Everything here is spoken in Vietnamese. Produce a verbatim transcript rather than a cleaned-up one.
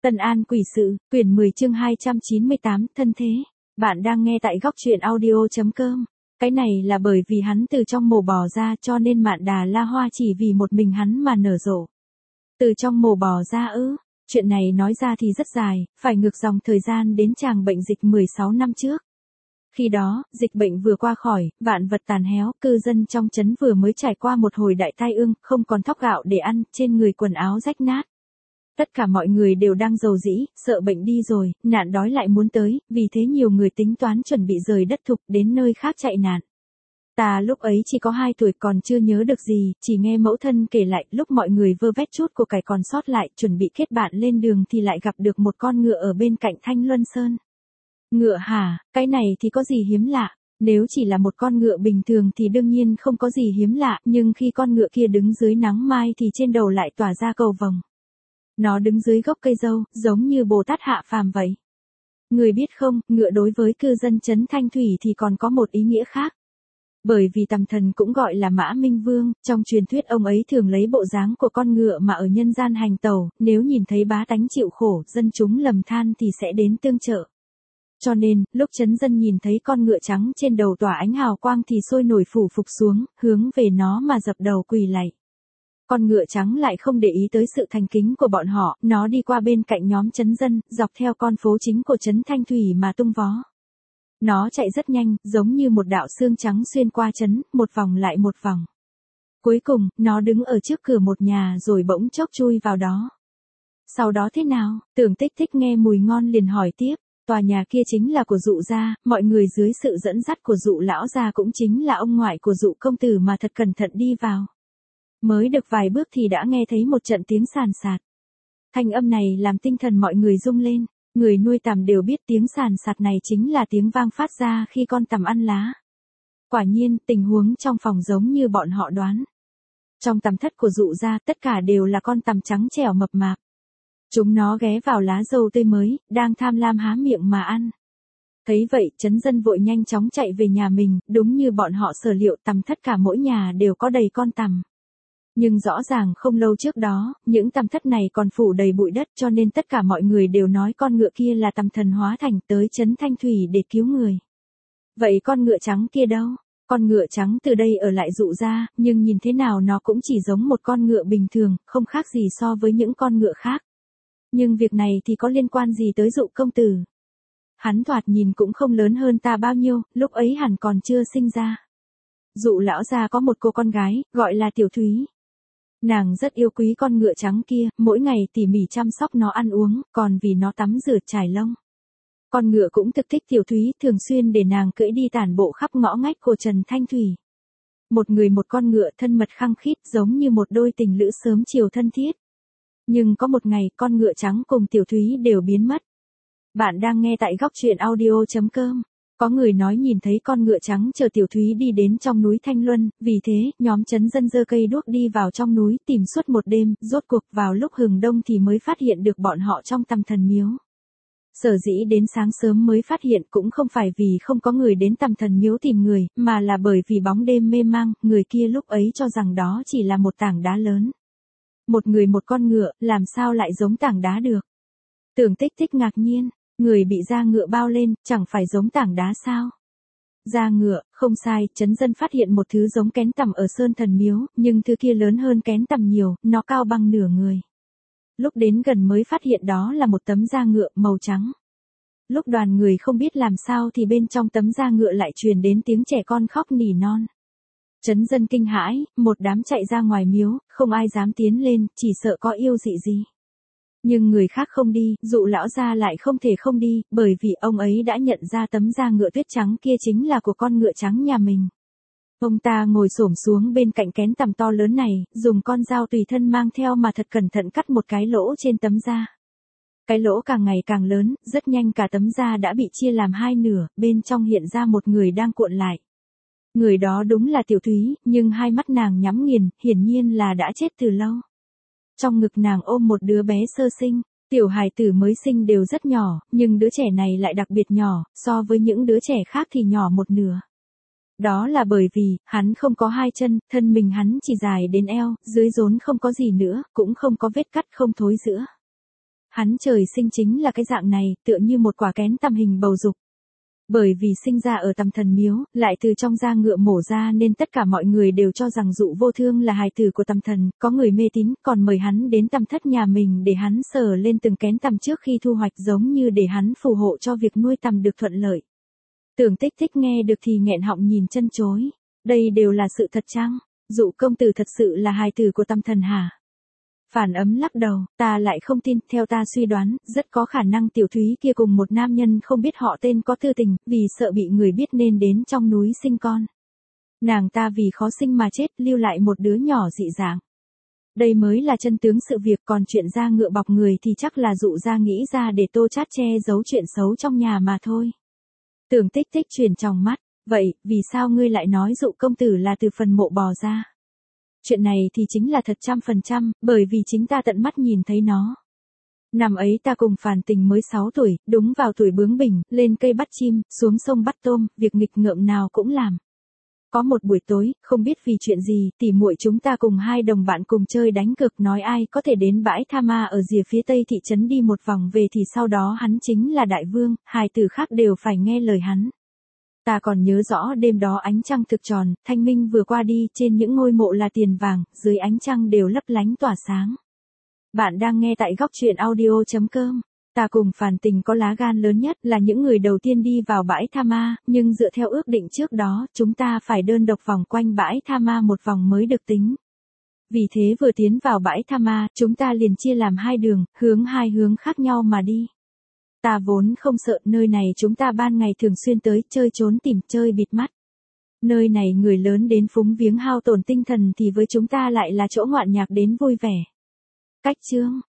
Tân An Quỷ Sự, quyển mười chương hai trăm chín mươi tám, thân thế. Bạn đang nghe tại góc truyện audio.com. Cái này là bởi vì hắn từ trong mồ bò ra cho nên Mạn Đà La Hoa chỉ vì một mình hắn mà nở rộ. Từ trong mồ bò ra ư? Chuyện này nói ra thì rất dài, phải ngược dòng thời gian đến tràng bệnh dịch mười sáu năm trước. Khi đó, dịch bệnh vừa qua khỏi, vạn vật tàn héo, cư dân trong trấn vừa mới trải qua một hồi đại tai ương, không còn thóc gạo để ăn, trên người quần áo rách nát. Tất cả mọi người đều đang rầu rĩ, sợ bệnh đi rồi, nạn đói lại muốn tới, vì thế nhiều người tính toán chuẩn bị rời đất thục đến nơi khác chạy nạn. Ta lúc ấy chỉ có hai tuổi còn chưa nhớ được gì, chỉ nghe mẫu thân kể lại lúc mọi người vơ vét chút của cải còn sót lại chuẩn bị kết bạn lên đường thì lại gặp được một con ngựa ở bên cạnh Thanh Luân Sơn. Ngựa hả, cái này thì có gì hiếm lạ, nếu chỉ là một con ngựa bình thường thì đương nhiên không có gì hiếm lạ, nhưng khi con ngựa kia đứng dưới nắng mai thì trên đầu lại tỏa ra cầu vồng. Nó đứng dưới gốc cây dâu, giống như Bồ Tát hạ phàm vậy. Người biết không, ngựa đối với cư dân trấn Thanh Thủy thì còn có một ý nghĩa khác. Bởi vì Tầm Thần cũng gọi là Mã Minh Vương, trong truyền thuyết ông ấy thường lấy bộ dáng của con ngựa mà ở nhân gian hành tẩu, nếu nhìn thấy bá tánh chịu khổ, dân chúng lầm than thì sẽ đến tương trợ. Cho nên, lúc trấn dân nhìn thấy con ngựa trắng trên đầu tỏa ánh hào quang thì sôi nổi phủ phục xuống, hướng về nó mà dập đầu quỳ lạy. Con ngựa trắng lại không để ý tới sự thành kính của bọn họ, nó đi qua bên cạnh nhóm trấn dân, dọc theo con phố chính của trấn Thanh Thủy mà tung vó. Nó chạy rất nhanh, giống như một đạo xương trắng xuyên qua trấn, một vòng lại một vòng. Cuối cùng, nó đứng ở trước cửa một nhà rồi bỗng chốc chui vào đó. Sau đó thế nào? Tưởng Tích Tích nghe mùi ngon liền hỏi tiếp. Tòa nhà kia chính là của Dụ gia, mọi người dưới sự dẫn dắt của Dụ lão gia cũng chính là ông ngoại của Dụ công tử mà thật cẩn thận đi vào. Mới được vài bước thì đã nghe thấy một trận tiếng sàn sạt. Thanh âm này làm tinh thần mọi người rung lên, người nuôi tằm đều biết tiếng sàn sạt này chính là tiếng vang phát ra khi con tằm ăn lá. Quả nhiên, tình huống trong phòng giống như bọn họ đoán. Trong tằm thất của Dụ gia, tất cả đều là con tằm trắng trẻo mập mạp. Chúng nó ghé vào lá dâu tươi mới, đang tham lam há miệng mà ăn. Thấy vậy, trấn dân vội nhanh chóng chạy về nhà mình, đúng như bọn họ sở liệu, tằm thất cả mỗi nhà đều có đầy con tằm. Nhưng rõ ràng không lâu trước đó, những tằm thất này còn phủ đầy bụi đất cho nên tất cả mọi người đều nói con ngựa kia là tằm thần hóa thành tới trấn Thanh Thủy để cứu người. Vậy con ngựa trắng kia đâu? Con ngựa trắng từ đây ở lại Dụ gia, nhưng nhìn thế nào nó cũng chỉ giống một con ngựa bình thường, không khác gì so với những con ngựa khác. Nhưng việc này thì có liên quan gì tới Dụ công tử? Hắn thoạt nhìn cũng không lớn hơn ta bao nhiêu, lúc ấy hẳn còn chưa sinh ra. Dụ lão gia có một cô con gái, gọi là Tiểu Thúy. Nàng rất yêu quý con ngựa trắng kia, mỗi ngày tỉ mỉ chăm sóc nó ăn uống, còn vì nó tắm rửa trải lông. Con ngựa cũng thực thích Tiểu Thúy, thường xuyên để nàng cưỡi đi tản bộ khắp ngõ ngách của Trần Thanh Thủy. Một người một con ngựa thân mật khăng khít giống như một đôi tình lữ sớm chiều thân thiết. Nhưng có một ngày, con ngựa trắng cùng Tiểu Thúy đều biến mất. Bạn đang nghe tại góc truyện audio.com. Có người nói nhìn thấy con ngựa trắng chờ Tiểu Thúy đi đến trong núi Thanh Luân, vì thế, nhóm trấn dân giơ cây đuốc đi vào trong núi tìm suốt một đêm, rốt cuộc vào lúc hừng đông thì mới phát hiện được bọn họ trong Tằm Thần miếu. Sở dĩ đến sáng sớm mới phát hiện cũng không phải vì không có người đến Tằm Thần miếu tìm người, mà là bởi vì bóng đêm mê mang, người kia lúc ấy cho rằng đó chỉ là một tảng đá lớn. Một người một con ngựa, làm sao lại giống tảng đá được? Tưởng Tích Tích ngạc nhiên, người bị da ngựa bao lên, chẳng phải giống tảng đá sao? Da ngựa, không sai, trấn dân phát hiện một thứ giống kén tằm ở Sơn Thần miếu, nhưng thứ kia lớn hơn kén tằm nhiều, nó cao bằng nửa người. Lúc đến gần mới phát hiện đó là một tấm da ngựa màu trắng. Lúc đoàn người không biết làm sao thì bên trong tấm da ngựa lại truyền đến tiếng trẻ con khóc nỉ non. Trấn dân kinh hãi, một đám chạy ra ngoài miếu, không ai dám tiến lên, chỉ sợ có yêu dị gì. Nhưng người khác không đi, Dụ lão gia lại không thể không đi, bởi vì ông ấy đã nhận ra tấm da ngựa tuyết trắng kia chính là của con ngựa trắng nhà mình. Ông ta ngồi xổm xuống bên cạnh kén tằm to lớn này, dùng con dao tùy thân mang theo mà thật cẩn thận cắt một cái lỗ trên tấm da. Cái lỗ càng ngày càng lớn, rất nhanh cả tấm da đã bị chia làm hai nửa, bên trong hiện ra một người đang cuộn lại. Người đó đúng là Tiểu Thúy, nhưng hai mắt nàng nhắm nghiền, hiển nhiên là đã chết từ lâu. Trong ngực nàng ôm một đứa bé sơ sinh, tiểu hài tử mới sinh đều rất nhỏ, nhưng đứa trẻ này lại đặc biệt nhỏ, so với những đứa trẻ khác thì nhỏ một nửa. Đó là bởi vì, hắn không có hai chân, thân mình hắn chỉ dài đến eo, dưới rốn không có gì nữa, cũng không có vết cắt không thối giữa. Hắn trời sinh chính là cái dạng này, tựa như một quả kén tằm hình bầu dục. Bởi vì sinh ra ở Tằm Thần Miếu, lại từ trong da ngựa mổ ra nên tất cả mọi người đều cho rằng Dụ Vô Thương là hài tử của Tằm Thần, có người mê tín, còn mời hắn đến Tằm Thất nhà mình để hắn sờ lên từng kén tằm trước khi thu hoạch, giống như để hắn phù hộ cho việc nuôi tằm được thuận lợi. Tưởng Tích Tích nghe được thì nghẹn họng nhìn chân chối. Đây đều là sự thật chăng? Dụ công tử thật sự là hài tử của Tằm Thần hả? Phản Ấm lắc đầu, ta lại không tin, theo ta suy đoán, rất có khả năng Tiểu Thúy kia cùng một nam nhân không biết họ tên có tư tình, vì sợ bị người biết nên đến trong núi sinh con. Nàng ta vì khó sinh mà chết, lưu lại một đứa nhỏ dị dạng. Đây mới là chân tướng sự việc, còn chuyện da ngựa bọc người thì chắc là Dụ gia nghĩ ra để Tô Trát che giấu chuyện xấu trong nhà mà thôi. Tưởng Tích Tích chuyển tròng mắt, vậy, vì sao ngươi lại nói Dụ công tử là từ phần mộ bò ra? Chuyện này thì chính là thật trăm phần trăm, bởi vì chính ta tận mắt nhìn thấy nó. Năm ấy ta cùng Phàn Tình mới sáu tuổi, đúng vào tuổi bướng bỉnh, lên cây bắt chim, xuống sông bắt tôm, việc nghịch ngợm nào cũng làm. Có một buổi tối, không biết vì chuyện gì, tỉ muội chúng ta cùng hai đồng bạn cùng chơi đánh cược, nói ai có thể đến bãi Tha Ma ở rìa phía tây thị trấn đi một vòng về thì sau đó hắn chính là đại vương, hài tử khác đều phải nghe lời hắn. Ta còn nhớ rõ đêm đó ánh trăng thực tròn, thanh minh vừa qua đi, trên những ngôi mộ là tiền vàng, dưới ánh trăng đều lấp lánh tỏa sáng. Bạn đang nghe tại góc truyện audio chấm com. Ta cùng Phàn Tình có lá gan lớn nhất, là những người đầu tiên đi vào bãi Tha Ma, nhưng dựa theo ước định trước đó, chúng ta phải đơn độc vòng quanh bãi Tha Ma một vòng mới được tính. Vì thế vừa tiến vào bãi Tha Ma, chúng ta liền chia làm hai đường, hướng hai hướng khác nhau mà đi. Ta vốn không sợ, nơi này chúng ta ban ngày thường xuyên tới, chơi trốn tìm, chơi bịt mắt. Nơi này người lớn đến phúng viếng hao tổn tinh thần thì với chúng ta lại là chỗ ngoạn nhạc đến vui vẻ. Cách chương,